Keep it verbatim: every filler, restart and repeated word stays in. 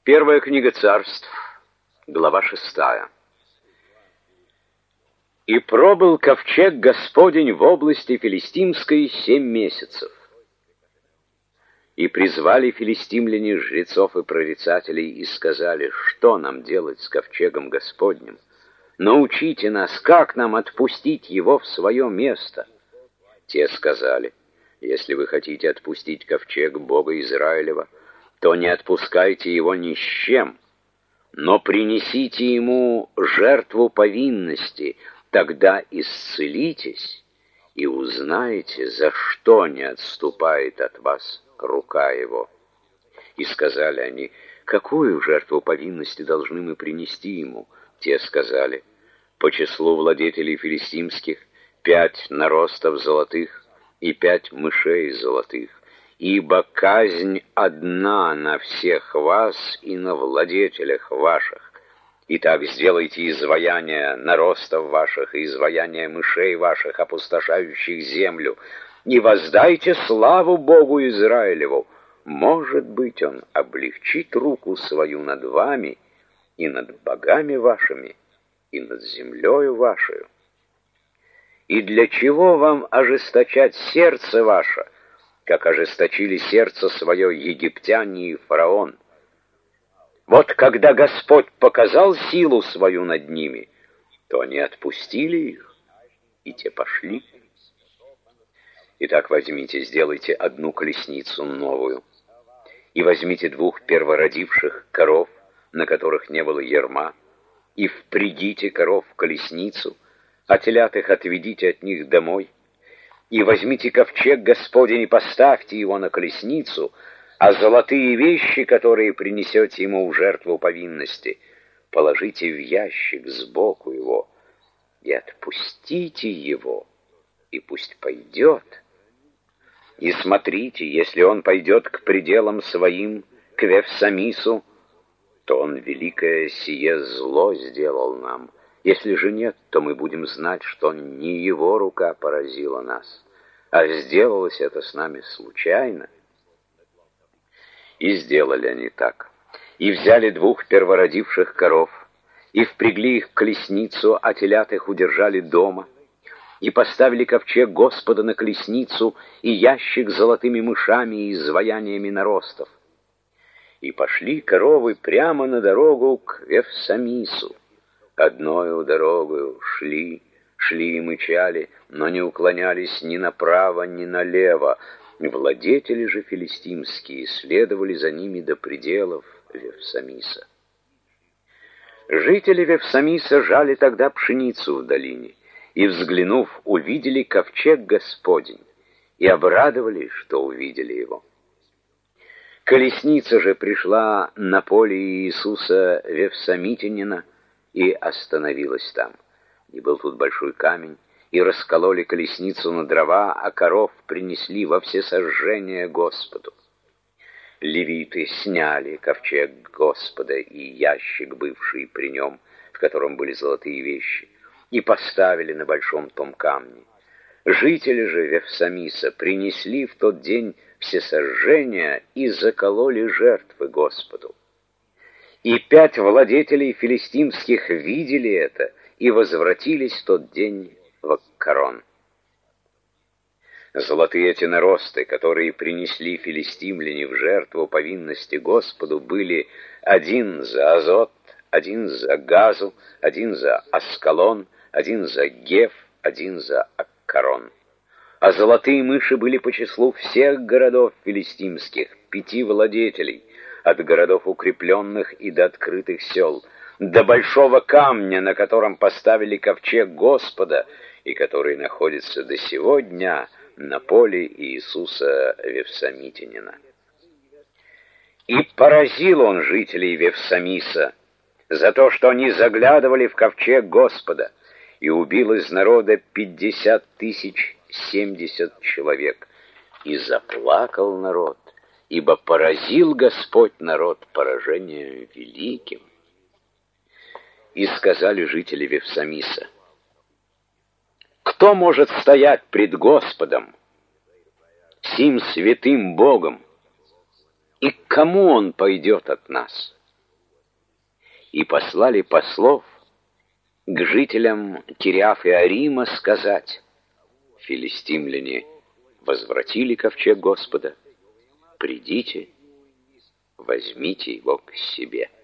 Первая книга Царств, глава шестая. «И пробыл ковчег Господень в области филистимской семь месяцев. И призвали филистимляне жрецов и прорицателей и сказали: что нам делать с ковчегом Господним? Научите нас, как нам отпустить его в свое место. Те сказали: если вы хотите отпустить ковчег Бога Израилева, то не отпускайте его ни с чем, но принесите ему жертву повинности, тогда исцелитесь и узнаете, за что не отступает от вас рука его. И сказали они: какую жертву повинности должны мы принести ему? Те сказали: по числу владетелей филистимских пять наростов золотых и пять мышей золотых, ибо казнь одна на всех вас и на владетелях ваших. Итак, сделайте изваяния наростов ваших и изваяния мышей ваших, опустошающих землю, и воздайте славу Богу Израилеву. Может быть, он облегчит руку свою над вами и над богами вашими, и над землею вашей. И для чего вам ожесточать сердце ваше, как ожесточили сердце свое египтяне и фараон? Вот когда Господь показал силу свою над ними, то они отпустили их, и те пошли. Итак, возьмите, сделайте одну колесницу новую, и возьмите двух первородивших коров, на которых не было ярма, и впрягите коров в колесницу, а телят их отведите от них домой. И возьмите ковчег Господень и поставьте его на колесницу, а золотые вещи, которые принесете ему в жертву повинности, положите в ящик сбоку его, и отпустите его, и пусть пойдет. И смотрите, если он пойдет к пределам своим, к Вефсамису, то он великое сие зло сделал нам. Если же нет, то мы будем знать, что не его рука поразила нас, а сделалось это с нами случайно. И сделали они так. И взяли двух первородивших коров, и впрягли их в колесницу, а телят их удержали дома, и поставили ковчег Господа на колесницу и ящик с золотыми мышами и изваяниями наростов. И пошли коровы прямо на дорогу к Вефсамису. Одною дорогою шли, шли и мычали, но не уклонялись ни направо, ни налево. Владетели же филистимские следовали за ними до пределов Вефсамиса. Жители Вефсамиса жали тогда пшеницу в долине, и, взглянув, увидели ковчег Господень, и обрадовались, что увидели его. Колесница же пришла на поле Иисуса Вефсамитянина и остановилась там. И был тут большой камень, и раскололи колесницу на дрова, а коров принесли во всесожжение Господу. Левиты сняли ковчег Господа и ящик, бывший при нем, в котором были золотые вещи, и поставили на большом том камне. Жители же Вефсамиса принесли в тот день всесожжения и закололи жертвы Господу. И пять владетелей филистимских видели это и возвратились в тот день в Аккарон. Золотые эти наросты, которые принесли филистимляне в жертву повинности Господу, были один за Азот, один за Газу, один за Аскалон, один за Геф, один за Аккарон. А золотые мыши были по числу всех городов филистимских, пяти владетелей, от городов укрепленных и до открытых сел, до большого камня, на котором поставили ковчег Господа, и который находится до сего дня на поле Иисуса Вефсамитянина. И поразил он жителей Вефсамиса за то, что они заглядывали в ковчег Господа, и убил из народа пятьдесят тысяч семьдесят человек. И заплакал народ, ибо поразил Господь народ поражением великим. И сказали жители Вефсамиса: кто может стоять пред Господом, сим святым Богом, и к кому он пойдет от нас? и послали послов к жителям Кириаф и Арима сказать: филистимляне возвратили ковчег Господа, придите, возьмите его к себе.